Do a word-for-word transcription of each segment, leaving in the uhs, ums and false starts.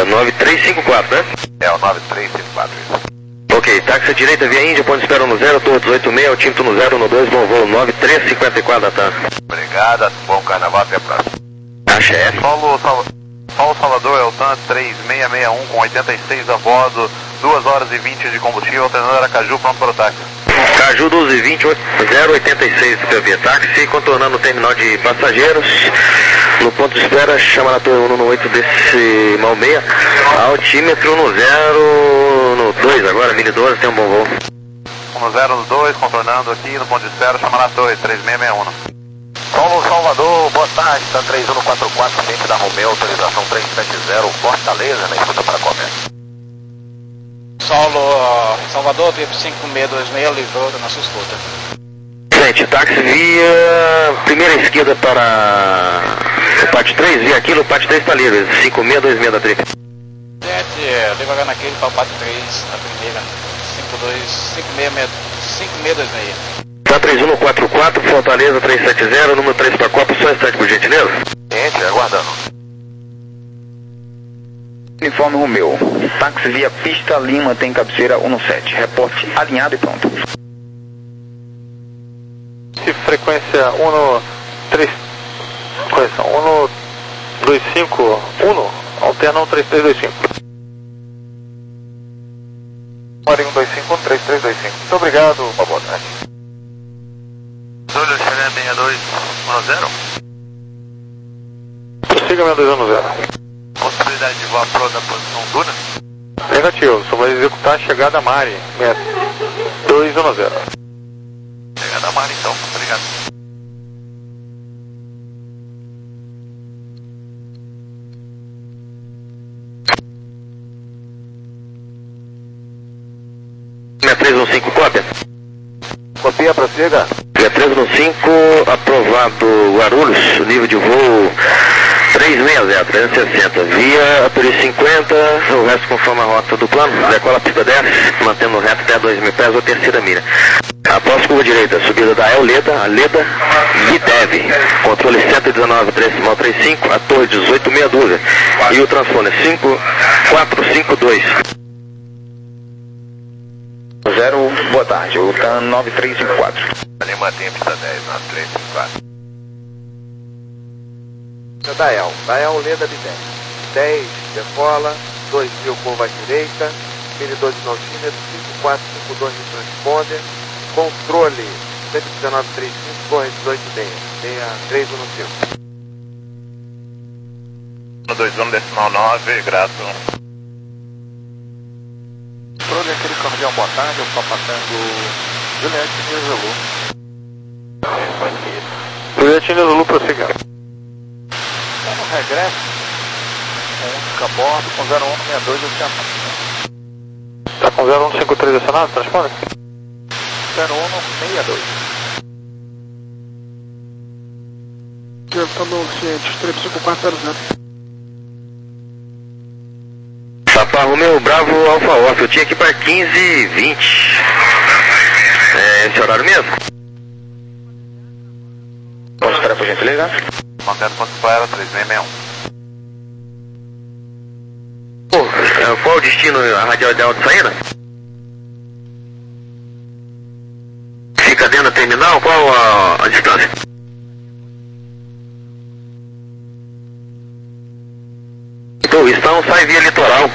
nove três cinco quatro, né? É o nove três cinco quatro, isso. Ok, táxi à direita via Índia, ponto de espera no zero, Torre dezoito seis, Altímetro no zero, no dois, bom voo, nove três cinco quatro da tarde. Obrigado, bom carnaval, até a próxima. Ah, chefe. Paulo, Sal... Paulo Salvador, Eltan três seis seis um com oitenta e seis a bordo, duas horas e vinte de combustível, alternador Aracaju, pronto para o táxi. Caju doze vinte, zero oitenta e seis via táxi, contornando o terminal de passageiros. No ponto de espera, chama na torre um no oito decimal seis, altímetro no zero, no dois agora, mini doze, tem um bom voo. um zero no dois, contornando aqui no ponto de espera, chama na torre três seis seis um. Paulo Salvador, boa tarde, está três um quatro quatro, cliente da Romeu, autorização três sete zero, Fortaleza, na escuta para comer. Saulo, Salvador, tipo cinco seis dois seis, livrou da nossa escuta. Gente, táxi via primeira esquerda para o pátio três, via aquilo, o pátio três está livre, cinco seis dois seis da trip. Gente, devagar naquele para o pátio três, a primeira, cinco dois cinco seis dois seis. Tá três um quatro quatro, Fortaleza três sete zero, número três para Copa, só um instante por gentileza. Gente, aguardando. Uniforme Romeu, táxi via pista Lima tem cabeceira um sete, reporte alinhado e pronto. Frequência um três, correção, um dois cinco um, alterna um três três dois cinco. um dois cinco um três três dois cinco. Muito obrigado, uma boa tarde. Júlio, Xeré seis dois um zero. Prossiga seis dois um zero. Possibilidade de voar para da posição Duna? Negativo, só vai executar a chegada a Mari, seis dois um zero. Chegada a Mari então, obrigado. seis três um cinco, cópia. Copia, prossiga. seis três um cinco, aprovado Guarulhos, nível de voo três seis zero, trezentos e sessenta, via Aperi cinquenta, o resto conforme a rota do plano, decola a pista dez, mantendo reto até dois mil pés ou terceira mira. Após curva direita, subida da El Leda, a Leda Videv, controle cento e dezenove, três três cinco, a torre dezoito meia dúzia, e o transponder cinco quatro cinco dois. Zero, boa tarde, o T A N nove três cinco quatro. Ali mantém a pista dez, nove três cinco quatro. Dael, Dael Leda Videv, dez, decola, dois mil curva à direita, mini doze no altímetro, cinco quatro cinco dois no transponder, controle cento e dezenove, trinta e cinco, corre dezoito seis, três um cinco. dois um decimal nove, grato. Controle aquele cordial, boa tarde, eu estou passando Juliette Zulu. Juliette Zulu, prossiga. Está no regresso, com um bordo, com zero um seis dois acionado. Está com zero um cinco três acionado, transponder? zero um seis dois. Está no ciente, três cinco quatro zero zero. Papa Romeu Bravo Alfa Off, eu tinha aqui para quinze e vinte. É esse horário mesmo? Ponto de espera, por gentileza. Mantendo ponto de espera, três seis seis um. Pô, qual o destino, a radial ideal de saída? Fica dentro da terminal, qual a, a distância? Então, estão sai via litoral,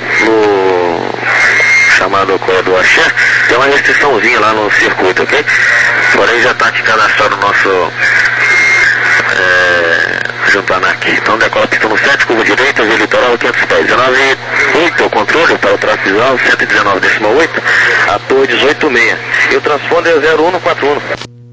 no chamado corredor Axé, tem uma restriçãozinha lá no circuito, ok? Porém já está aqui cadastrado o nosso é, Juntanac. Então decola a pista no sete, curva direita, via litoral quinhentos pés, dezenove oito, o controle para o tráfego visual, cento e dezenove decimal oito, a torre dezoito seis, e o transponder é zero um quatro um.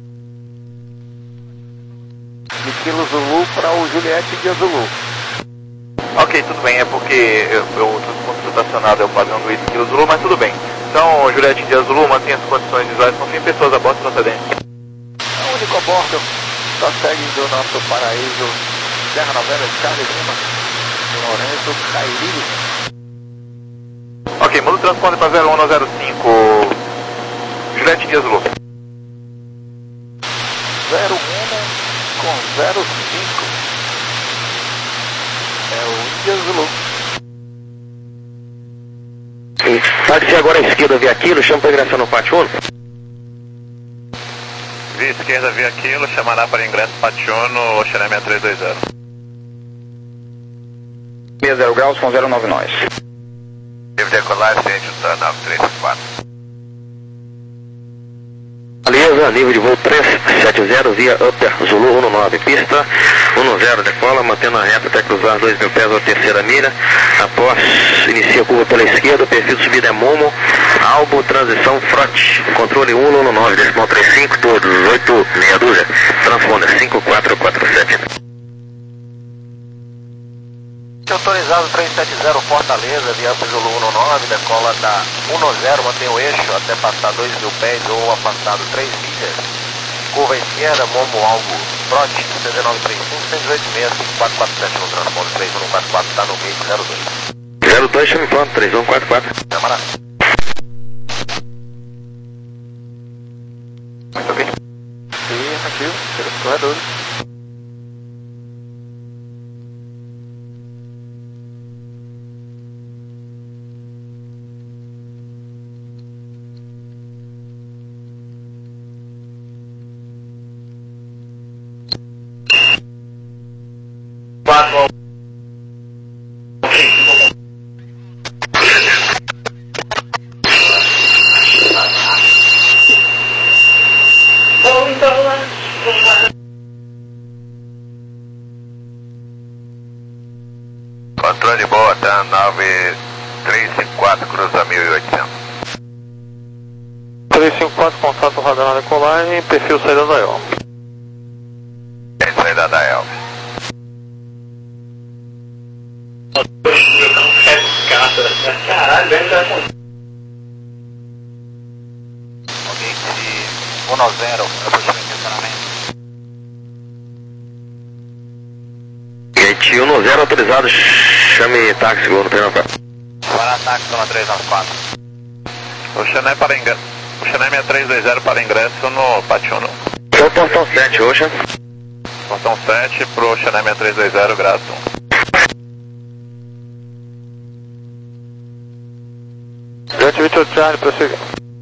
De Kilo Zulu para o Juliette de Zulu. Ok, tudo bem, é porque eu estou estacionado, é o padrão do Kilo Zulu, mas tudo bem. Então, Juliette de Zulu mantém as condições visuais com cem pessoas a bordo procedente. O único a bordo, só segue do nosso paraíso, Serra Novela, Charles Lima, Lourenço, Cairi. Ok, muda o transponder para zero um zero cinco, Juliette de Zulu. zero um com zero cinco. É o Índia Zulu. Táxi agora à esquerda via quilo, chama para ingressar no pátio um. Via esquerda via quilo, chamará para ingresso pátio um, Oxané seis três dois zero. sessenta graus com zero nove nós. Nível decolar, ciente do nove três quatro. Beleza, nível de voo trezentos e setenta via Upper Zulu dezanove, pista dez, decola, mantendo a reta até cruzar dois mil pés a terceira milha. Após, inicia a curva pela esquerda, perfil de subida é Momo, Albo, transição, frote, controle um nove, decimal trinta e cinco, todos, oito, meia dúzia, transponder cinco quatro quatro sete. Autorizado três sete zero Fortaleza, via Upper Zulu dezanove, decola da dez, mantém o eixo até passar dois mil pés ou afastado três milhas. Curva esquerda, Momo, Algo, Frote, C D nove três cinco, cento e oito seis, cinco quatro quatro sete no transponder três um quatro quatro, está no gate zero dois. zero dois, chame pronto, três um quatro quatro. Camarada. Muito bem. E aqui, pelos corredores. Controle boa, tá nove três cinco quatro, cruza mil e oitocentos. três cinco quatro, contato radar na decolagem, perfil saída da El. Tem saída da El. Caralho, velho, já com... Ok, de um zero, aproximamento de estacionamento. Gate um zero autorizado, chame táxi no trem para. Para ataque, zona três nove quatro. Oxané para ingresso. Oxané seis três dois zero para ingresso no pátio um. Então portão sete, Oxa. Portão sete pro Oxané seis três dois zero, graças. Dante vinte e oito Charlie, prosseguir.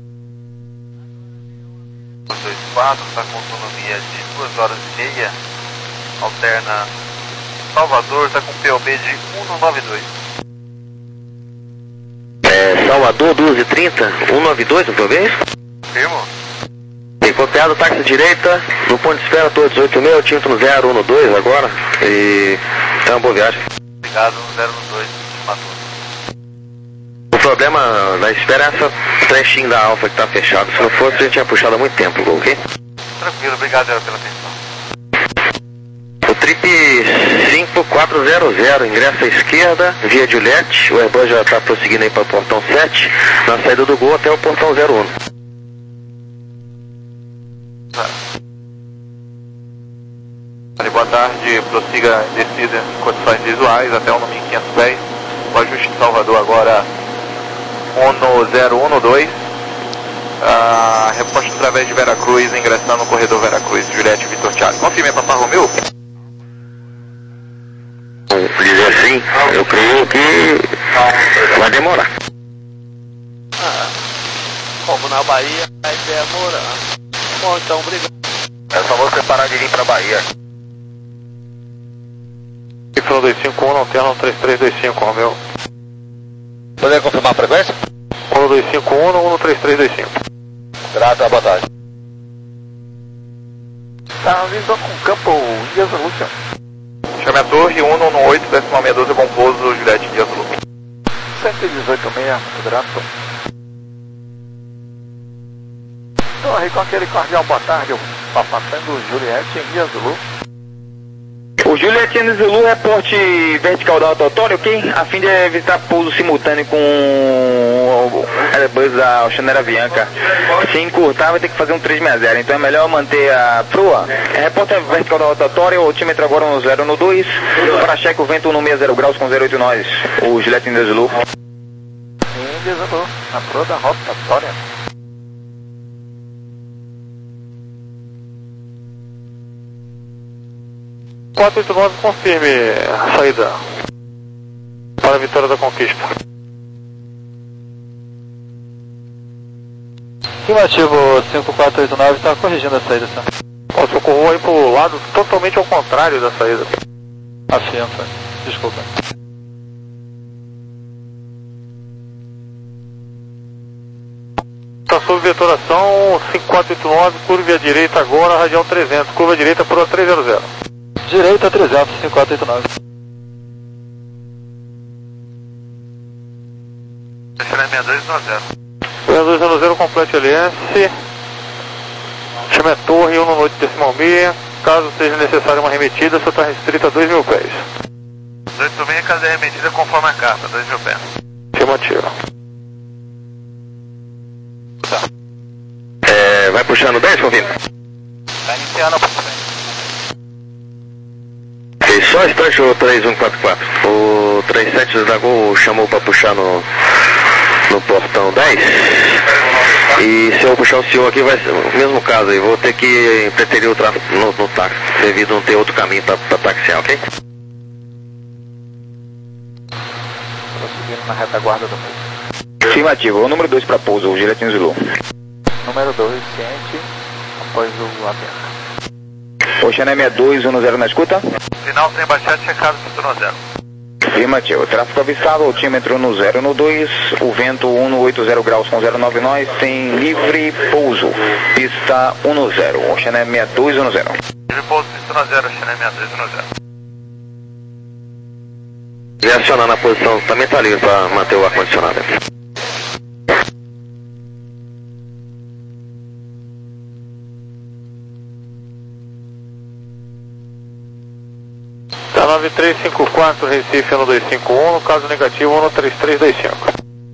dois quatro, está com autonomia de duas horas e meia. Alterna Salvador, está com P O B de cento e noventa e dois. É, Salvador, duas e trinta, cento e noventa e dois, não foi bem isso? Firmo? E copiado, táxi direita, no ponto de espera, tô dezoito mil, tinto no zero um dois agora. E é uma boa viagem. Obrigado, zero um dois, matou. O problema da espera é essa trechinho da Alfa que tá fechado. Se não fosse, a gente tinha puxado há muito tempo, ok? Tranquilo, obrigado pela atenção. O trip cinco quatro zero zero, ingresso à esquerda, via Juliette. O Airbus já está prosseguindo aí para o portão sete, na saída do Gol até o portão zero um. Boa tarde, prossiga descida em condições visuais até o número quinhentos pés. O ajuste de Salvador agora um zero um dois. Ah, reposto através de Veracruz, ingressando no corredor Veracruz, Juliette Vitor Thiago. Confirme, Papa Romeu? Dizer assim, eu creio que vai demorar. Ah, como na Bahia, vai demorar. Bom, então, obrigado. É só você parar de vir para Bahia. Y dois cinco um, alterna três três dois cinco, Romeu. Poder confirmar a frequência? um dois cinco um, um três três dois cinco. Graças, boa tarde. Tá vindo com campo Dias Lúcia. Chame a torre um um oito, decimal seis doze, bom pouso, Juliette Dias Lúcia. cento e dezoito seis, muito grato. Torre com aquele cordial boa tarde, passando Juliette em Dias Lúcia. O Juliette Zulu, reporte vertical da rotatória, ok? A fim de evitar pouso simultâneo com o Airbus da Oceanera Avianca. Se encurtar, vai ter que fazer um três seis zero, então é melhor manter a proa. É, reporte vertical da rotatória, o altímetro agora no zero no dois. Para cheque o vento no sessenta graus com zero oito nós. O Juliette Zulu. Sim, Zulu, na proa da rotatória. quatro oito nove, confirme a saída. saída para a Vitória da Conquista. Oxané seis três dois zero, Oxané seis três dois zero, Afirmativo, cinco quatro oito nove está corrigindo a saída, senhor. O socorro aí pro lado totalmente ao contrário da saída. Afirma, desculpa. Está sob vetoração cinco quatro oito nove, curva à direita agora, radial trezentos, curva à direita por trezentos. Direita trezentos, cinco quatro oito nove. China seis dois um zero. seis dois um zero, complete L S. Chama torre um no noite decimal meia. Caso seja necessária uma remetida, só está restrita a dois mil pés. dois mil meia, caso é remetida conforme a carta, dois mil pés. Afirmativo. É, vai puxar no dez, confirma? Está iniciando a posição. Fez só instante o três um quatro quatro. O trinta e sete da Gol chamou para puxar no, no portão dez. E se eu puxar o senhor aqui, vai ser o mesmo caso aí. Vou ter que preterir o tráfego no, no táxi, devido a não ter outro caminho para taxiar, ok? Prosseguindo na retaguarda do meio. Afirmativo, o número dois para pouso, o Juliette Zulu. Número dois, ciente, após o aberto. Oceana sessenta e dois um zero na escuta. Final sem baixar, checado, cinturão zero. Afirmativo, tráfego avistado, altímetro no zero no dois, o vento um no oitenta graus com zero nove nós, sem livre pouso, pista um no zero, Oceana sessenta e dois um zero. Livre pouso, pista no zero, China seis dois um zero. E acionar na posição, também está livre para manter o ar-condicionado. Tá nove três cinco quatro, Recife um dois cinco um, no caso negativo um três três dois cinco.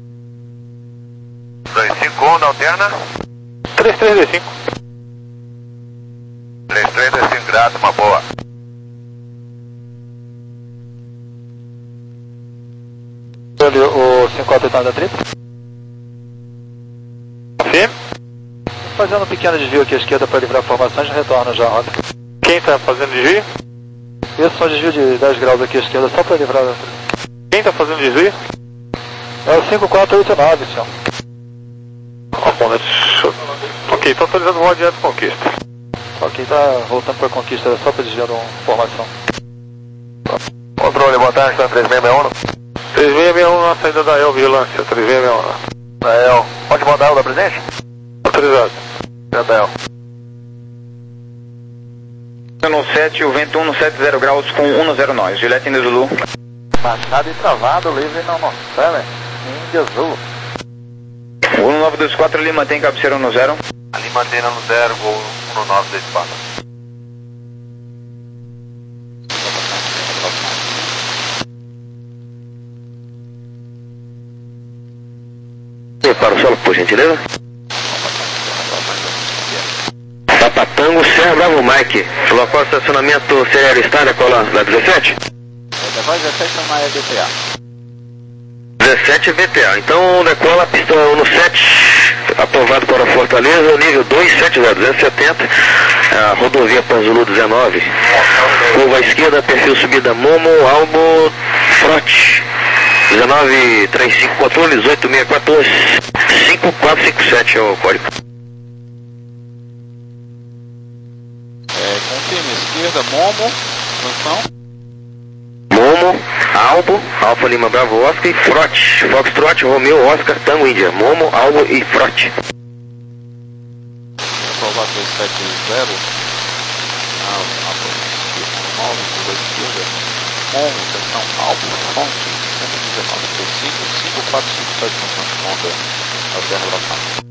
dois cinco um, da alterna? três três dois cinco. três três dois cinco, grato, uma boa. O cinco quatro oito nove da trip. Sim? Fazendo um pequeno desvio aqui à esquerda para livrar a formação, já retorno já a rota. Quem está fazendo desvio? Esse só desvio de dez graus aqui à esquerda, só para livrar a... Quem está fazendo desvio? É o cinco quatro oito nove, senhor. Ah, bom, deixa eu... Ok, estou autorizando o direto conquista. Ok, tá voltando para a conquista, só para desviar uma formação. Controle, boa tarde, está três seis seis um. três seis seis um na saída da El Vigilância, três seis seis um. Da El. Pode mandar o da presente? Autorizado. Já da El. No sete, o vento um no setenta graus com um no zero nós, Juliette India Zulu. Baixado e travado, livre não nos céu, Índia Zulu. O um nove dois quatro ali mantém cabeceira um no zero. Ali mantendo no zero, gol um no nove dois quatro. E para o solo, por gentileza. Papatango, Serra Bravo Mike. Local de estacionamento Serra Estádia, cola da dezessete? Depois dezessete é uma V T A. dezessete V T A. Então decola a pista um no sete, aprovado para Fortaleza, nível dois sete zero duzentos e setenta, a rodovia Panzulu dezenove. Curva à esquerda, perfil subida Momo, Albo, Frote. dezenove trinta e cinco controle, dezoito seis um quatro, cinco quatro cinco sete é o código. É, confirma, esquerda, Momo, função. Momo, Albo, Alfa Lima Bravo Oscar e Frote. Foxtrot, Romeo, Oscar, Tango Índia. Momo, Albo e Frote. Aprovado dois sete zero. nove, curva esquerda. Momo, seção Albo, fonte. cento e dezenove, três cinco, cinco quatro cinco sete, função de ponta. Alterna relação.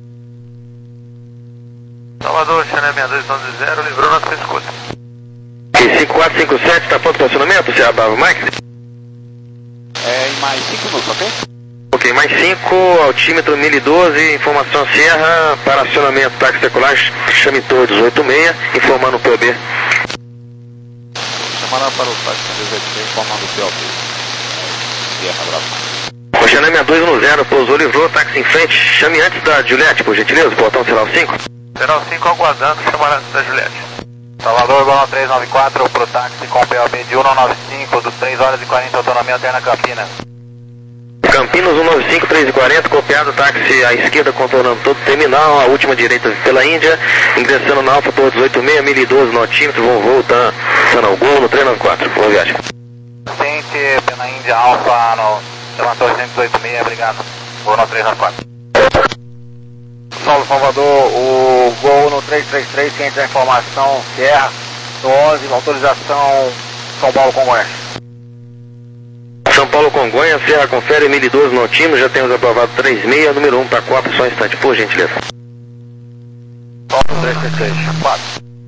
Salvador, China seis dois um zero, livrou na sua escuta. E cinco quatro cinco sete, tá pronto para acionamento, Serra Bravo Mike? É, em mais cinco minutos, ok? Ok, mais cinco, altímetro mil e doze, informação Serra, para acionamento táxi circular, chame torre dezoito seis, informando o P O B. Chamando para o táxi dezoito, informando o P O B. Serra Bravo. Oceana sessenta e dois um zero, pousou, livrou, táxi em frente, chame antes da Juliette, por gentileza, portão Sinal cinco. Sinal cinco aguardando, chamar antes da Juliette. Salvador, Golão três nove quatro, pro táxi com P O B de um nove cinco, dos três horas e quarenta, autonomia alterna Campina. Campinas um nove cinco, três e quarenta, copiado, táxi à esquerda, contornando todo o terminal, a última direita pela Índia, ingressando na Alfa, Torre dezoito seis, mil e doze notímetros, vão voltar, ao gol no três nove quatro, boa viagem. Sente pela Índia Alfa no pela Torre dezoito seis, obrigado, vou no três nove quatro. Saulo Salvador, o gol no três três três, quem tem a informação, Sierra, no onze, autorização São Paulo Congonhas. São Paulo Congonhas, Serra confere mil e doze notímetros, já temos aprovado três seis, número um para Copa, só um instante, por gentileza. Solo três três três, quatro.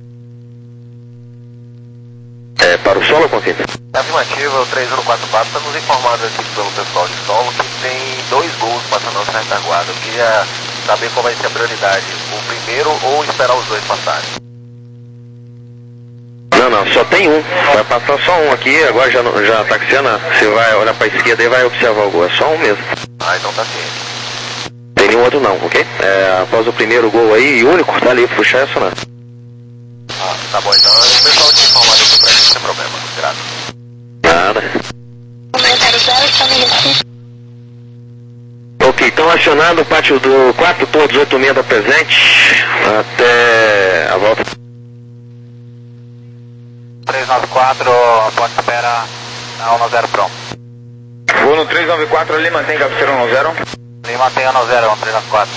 É, para o solo, confirma? Afirmativa, o três um quatro quatro está nos informando aqui pelo pessoal de solo que tem dois gols passando na retaguarda. Eu queria saber qual vai ser a prioridade, o primeiro ou esperar os dois passarem? Não, não, só tem um, vai passar só um aqui, agora já, já taxiando, você vai olhar para a esquerda e vai observar o gol, é só um mesmo. Ah, então tá ciente. Tem nenhum outro não, ok? É, após o primeiro gol aí, e único, tá ali, puxar essa não. Ah, tá bom, então o pessoal te informar aqui pra gente, sem problema, graças. Nada. Ok, então acionado o pátio do quatro, Torre dezoito seis da presente, até a volta. três nove quatro, pode espera na um zero pronto. Vou no três nove quatro ali, mantém cabeceira um zero. Ali mantém um zero um, três nove quatro.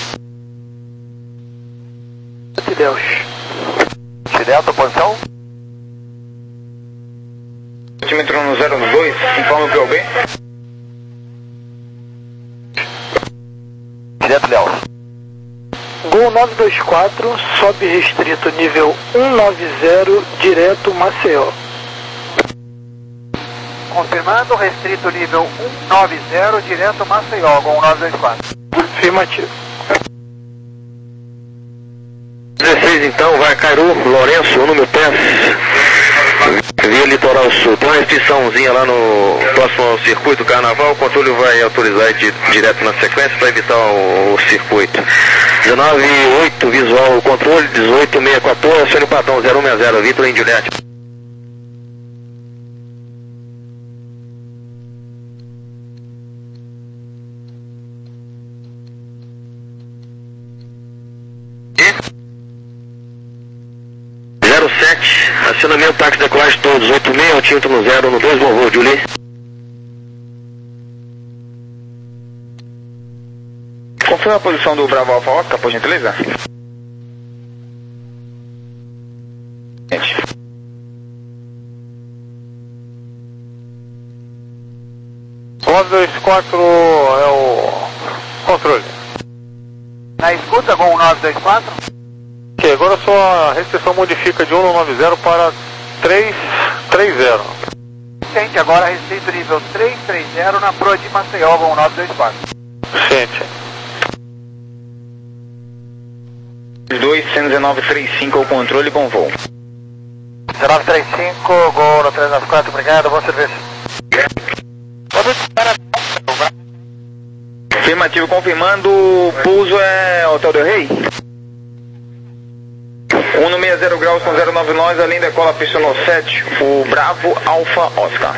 Deus. Delta, posição? Centímetro no zero dois, informa o P O B. Direto, Léo. Gol nove dois quatro, sobe restrito nível cento e noventa, direto Maceió. Confirmando, restrito nível cento e noventa, direto Maceió, Gol nove dois quatro. Afirmativo. dezesseis então, vai Cairu, Lourenço, número dez, via Litoral Sul. Tem uma restriçãozinha lá no próximo ao circuito Carnaval, o controle vai autorizar de, direto na sequência para evitar o, o circuito. dezenove oito, visual o controle, dezoito seis quatorze, acione o padrão zero um seis zero, Vitor em Juliette. zero sete, acionamento táxi decolagem todo, dezoito seis, altímetro no zero, no dois, bom voo, Julie. Confirma a posição do Bravo Alfa Oscar, por gentileza. nove dois quatro é o controle. Na escuta, Gol nove dois quatro? Ok, agora sua restrição modifica de cento e noventa para trezentos e trinta. Sente agora restrito nível trezentos e trinta na proa de Maceió, Gol nove dois quatro. Sente. dois, cento e nove trinta e cinco, o controle, bom voo. dezenove trinta e cinco, Gol no três nove quatro, obrigado, bom serviço. Afirmativo, confirmando, o pouso é Hotel del Rey. um no sessenta graus com zero nove nós, além da cola pista no sete, o Bravo Alfa Oscar.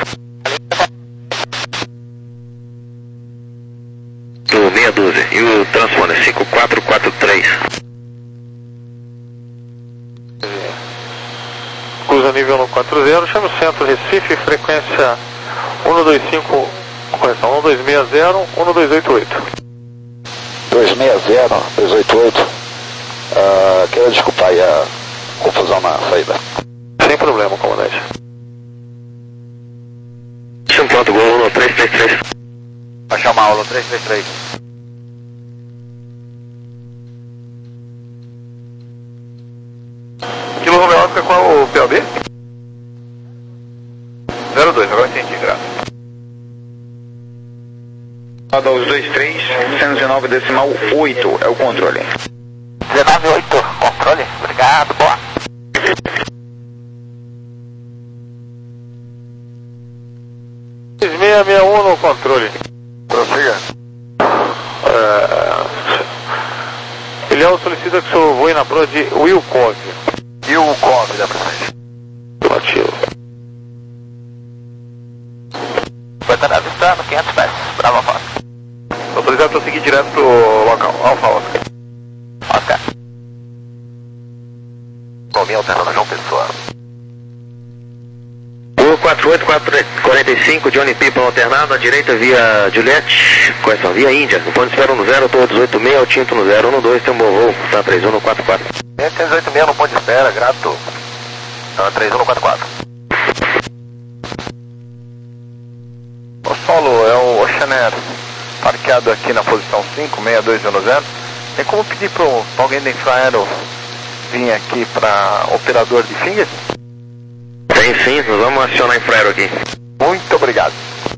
No meia dúzia, e o transponder cinco quatro quatro três. Cruza nível no quatro zero, chama o centro Recife, frequência cento e vinte e cinco, correção, cento e sessenta, cento e oitenta e oito. dois seis zero, dois oito oito. Uh, quero desculpar aí a confusão na saída. Sem problema, comandante. um ponto, Gol no três três três. Vai chamar a aula três três três. Kilo Romeo Oscar, qual é o P O B? zero dois, agora entendi, graças. Roda os dois três, cento e dezenove decimal oito é o controle. dezenove oito, controle, obrigado, boa. seis seis seis um no controle. Prossiga. É... Ele solicita que o senhor voe na proa de Wilkov. Wilkov, da presente. Afirmativo. Vai estar avistando quinhentos pés, Bravo Fox. Autorizado para seguir direto pro local. Alfa, Oscar. Oscar. Rominho alternando João Pessoa. O quatro oito quatro quatro cinco, Johnny People alternado, à direita via Juliette, correção, via Índia, no ponto de espera no zero, tô dezoito seis, ao tinto no zero um dois, tem um bom voo, tá três um no quatro quatro. É, dezoito seis no ponto de espera, grato. Tá, três um no quatro quatro. O solo é o Oceanair, parqueado aqui na posição cinco, seis dois um zero. Tem como pedir para alguém da Infraero vir aqui para operador de finger? Tem sim, nós vamos acionar a Infraero aqui. Muito obrigado.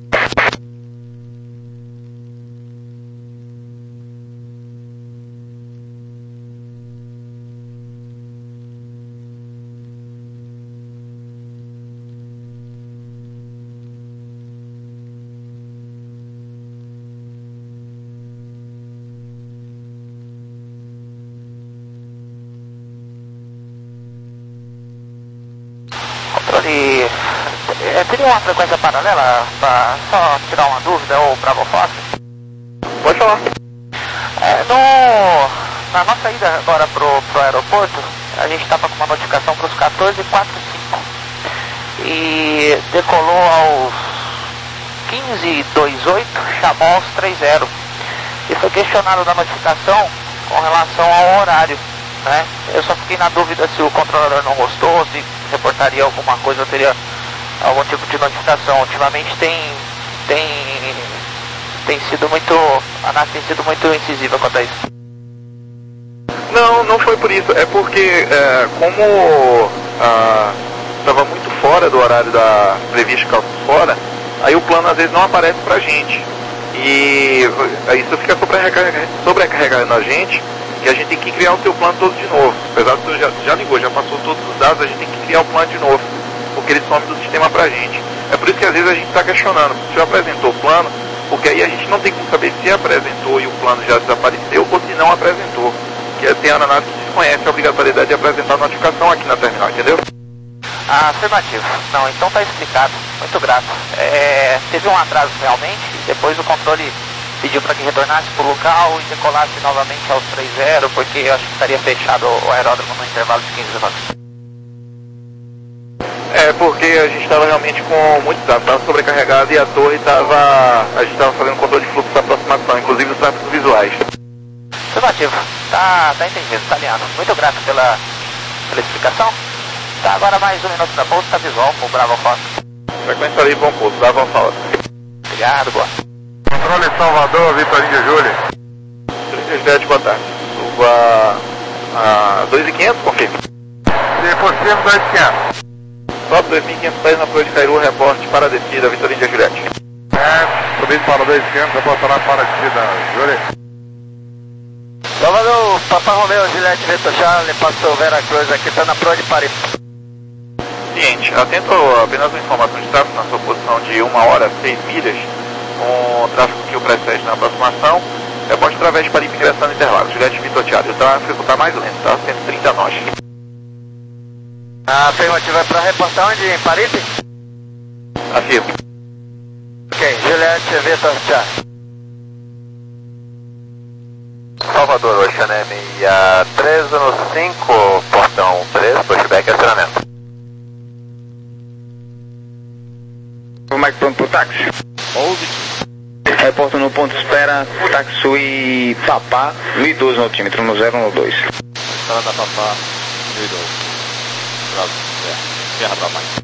Controle, é, teria uma frequência paralela para só tirar uma dúvida ou Bravo Fox? Pode falar. É, no, na nossa ida agora pro, pro aeroporto, a gente estava com uma notificação para os quatorze quarenta e cinco e decolou aos quinze vinte e oito, chamou aos trinta e foi questionado na notificação com relação ao horário, né? Eu só fiquei na dúvida se o controlador não gostou, se reportaria alguma coisa ou teria algum tipo de notificação. Ultimamente tem tem tem sido muito a ANAC tem sido muito incisiva quanto a isso. Não, não foi por isso, é porque é, como estava muito fora do horário da previsto calço fora, aí o plano às vezes não aparece pra gente e isso fica sobrecarregando, sobrecarregando a gente, que a gente tem que criar o seu plano todo de novo. Apesar que você já, já ligou, já passou todos os dados, a gente tem que criar o plano de novo, porque ele some do sistema pra gente. É por isso que às vezes a gente está questionando, se já apresentou o plano, porque aí a gente não tem como saber se apresentou e o plano já desapareceu ou se não apresentou. Que tem a aeronave que desconhece a obrigatoriedade de apresentar a notificação aqui na terminal, entendeu? Ah, afirmativo. Não, então tá explicado. Muito grato. É, teve um atraso realmente, depois o controle pediu para que retornasse para o local e decolasse novamente aos trinta, porque eu acho que estaria fechado o aeródromo no intervalo de quinze minutos. É, porque a gente estava realmente com muitos dados, estava sobrecarregado e a torre estava, a gente estava fazendo controle de fluxo de aproximação, inclusive os tráficos visuais. Afirmativo. Tá, tá entendido, tá alinhado. Muito grato pela, pela explicação. Tá, agora mais um minuto da pouso, tá visual com o Bravo Fox. Frequência ali, bom pouso, Bravo Fox. Obrigado, boa. Controle Salvador, Vitorinha Júlia. trinta e sete, boa tarde. Suba a dois mil e quinhentos, confirme. Se possível, dois mil e quinhentos. Sobe dois mil e quinhentos pés na Flor de Cairu, reporte para a descida, Vitorinha Juliette. É, subindo para dois mil e quinhentos, reportará para a descida, Júlia. Salvador, Papai Romeu, Juliette, Vitor Charlie, passou Vera Cruz, aqui está na Pro de Paris. Seguinte, atento apenas uma informação de tráfego na sua posição de uma hora, seis milhas, com o tráfego que o precede na aproximação, reporte através de Paris ingressando no intervalo, Juliette, Vitor Charlie. O tráfego está mais lento, está cento e trinta nós. A afirmativa é para reportar onde? Em Paris? Afirmo. Ok, Juliette, Vitor Charlie. Salvador, Oceané meia três no cinco, portão três, pushback e acionamento. O Mike pronto pro táxi. onze. Reporto no ponto de espera, Taxui Papá, mil e doze no altímetro, no zero um dois. Estrada da Papá, mil e doze. Bravo, é. Terra pra mais.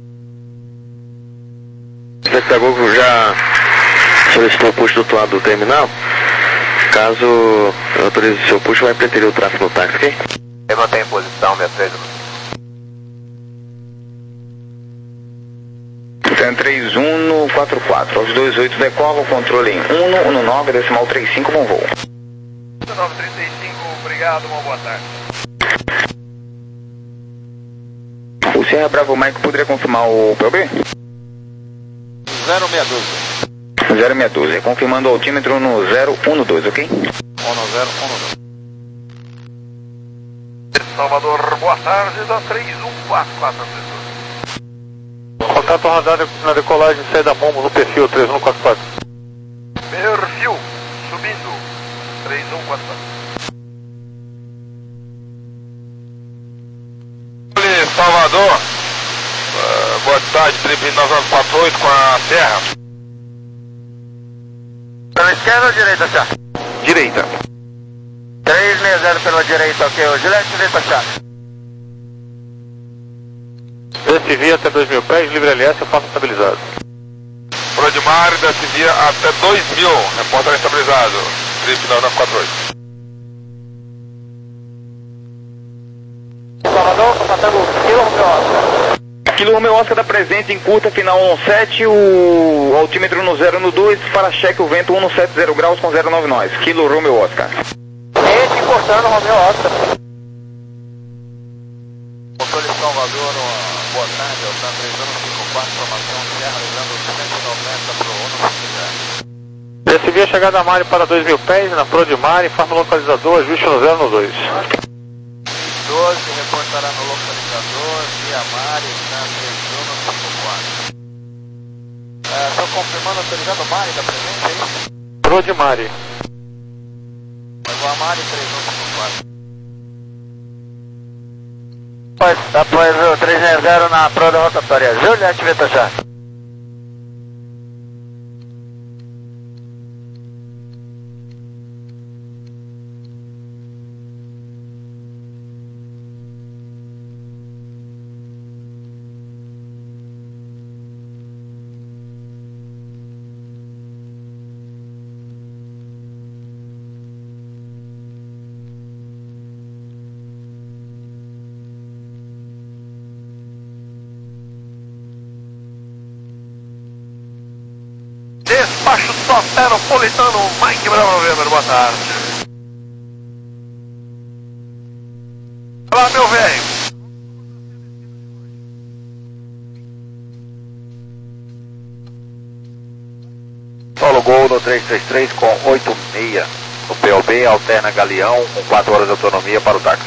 O Pedagogo já solicitou o push do outro lado do terminal. Caso eu autorize o seu push, vai preterir o tráfego no táxi, ok? Eu não tenho posição, minha três. Tem três um no quatro quatro. Aos dois oito decola o controle em um no nove, decimal trinta e cinco, bom voo. nove trinta e cinco, obrigado, uma boa tarde. O Sierra Bravo Mike poderia confirmar o P O B? zero seis doze. zero seis doze, confirmando o altímetro no zero um dois, ok? um no zero, um no dois. Salvador, boa tarde, da três um quatro quatro. Contato radar na decolagem, saída Momo no perfil três um quatro quatro. Perfil, subi indo. três um quatro quatro. Salvador, uh, boa tarde, trip nove nove quatro oito com a Serra. Pela esquerda ou direita, Chá? Direita. três seis zero pela direita, ok. O Juliette Vita Chá. Desce via até dois mil pés, livre L S, eu faço estabilizado. Prodimar, desce via até dois mil, repórter estabilizado, trip nove nove quatro oito. Salvador, contatando Kilo Romeo Oscar. Kilo Romeo Oscar está presente em curta final um sete, o altímetro no zero no dois, para cheque o vento um sete zero graus com zero nove nós. Kilo Romeo Oscar. Gente, encostando Romeo Oscar. Motor de Salvador, boa tarde, Altan três um cinco quatro, formação Serra, lembrando cento e noventa para o um cinco zero. Desce via chegada a Mari para dois mil pés, na Prodimar, informa localizador, ajuste no zero no dois. doze, reportará no localizador, via Mari, na três um cinco quatro. Estou uh, confirmando, autorizado o Mari, está presente aí? Prodimari. Mas o Mari três um cinco quatro. Após, após o três seis zero na prova da rotatória, Juliette Vita Chá. Despacho Soteropolitano, Mike Bravo Weber, boa tarde. Olá, meu velho. Solo Gol no três três três com oito seis. No P O B, alterna Galeão com quatro horas de autonomia para o táxi.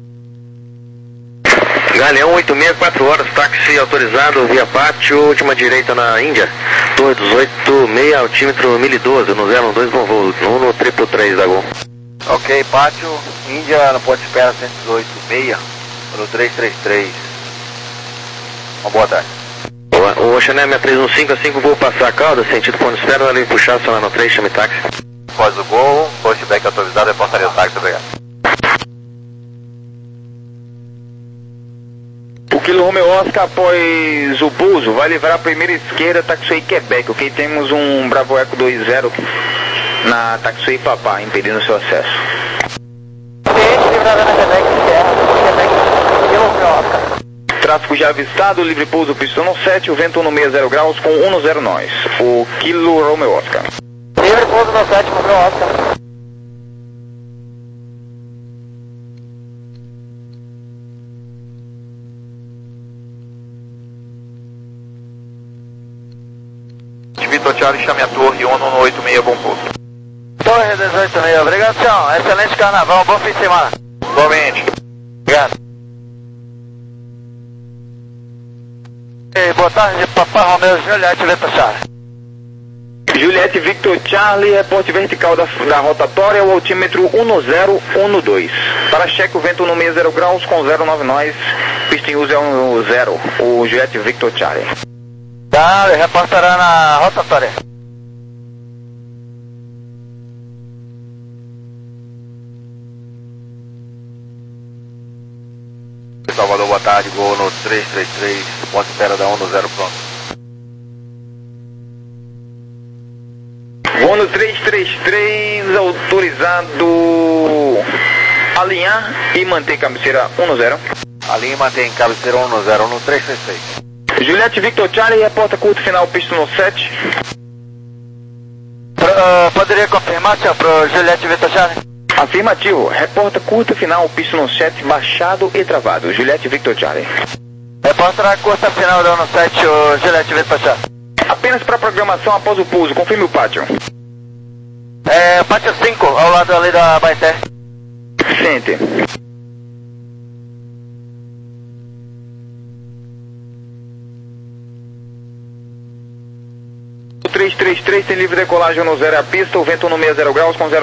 Galeão oito seis, quatro horas, táxi autorizado via pátio, última direita na Índia. Torre dos oito seis, altímetro mil e doze, no zero dois com voo, no, no triplo três da Gol. Ok, pátio, Índia no ponto de espera cento e dezoito seis, no três três três. Uma boa tarde. O Oceanem seis um cinco a cinco, vou passar a cauda, sentido ponto de espera, ali puxar, só no três, chame táxi. Após o gol, postback autorizado, reportaria o táxi, obrigado. O Kilo Romeo Oscar, após o pouso, vai livrar a primeira esquerda, Taxiway Quebec, ok? Temos um Bravo Eco dois zero na Taxiway Papá, impedindo seu acesso. Gente, livrada na Quebec, Serra, Quebec, Kilo Romeo Oscar. Tráfego já avistado, livre pouso, pista no sete, o vento no sessenta graus com um zero nós. O Kilo Romeo Oscar. Livre pouso no sete, Romeo Oscar. Vitor Charlie, chame a torre, ONU no oito seis, bom pouso. Torre dezoito seis, obrigado, tchau. Excelente carnaval, bom fim de semana. Igualmente. Obrigado. E boa tarde, Papai Romeo, Juliette Vita Chá. Juliette Victor Charlie, reporte vertical da, da rotatória, o altímetro um zero um dois. Para cheque o vento no sessenta graus com zero nove nós, pista em uso é um zero, o Juliette Victor Charlie. Tá, reportará na rotatória. Salvador, boa tarde, gol no três três três, ponto de espera da ONU zero pronto. Voo no três três três, autorizado alinhar e manter cabeceira um zero. Alinha e mantém cabeceira um zero no três três três. Juliette Victor Charlie, reporta curto final, pista no sete. Pro, uh, poderia confirmar, senhor, pro Juliette Vita Charlie? Afirmativo, reporta curta final, pista no sete, baixado e travado. Juliette Victor Charlie. Reporta a curta final da ONU sete, o Juliette Vita Charlie. Apenas para programação após o pouso, confirme o pátio. É, pátio cinco, ao lado ali da Baité. Sente. O três três três tem livre decolagem no zero a pista, o vento no sessenta graus com zero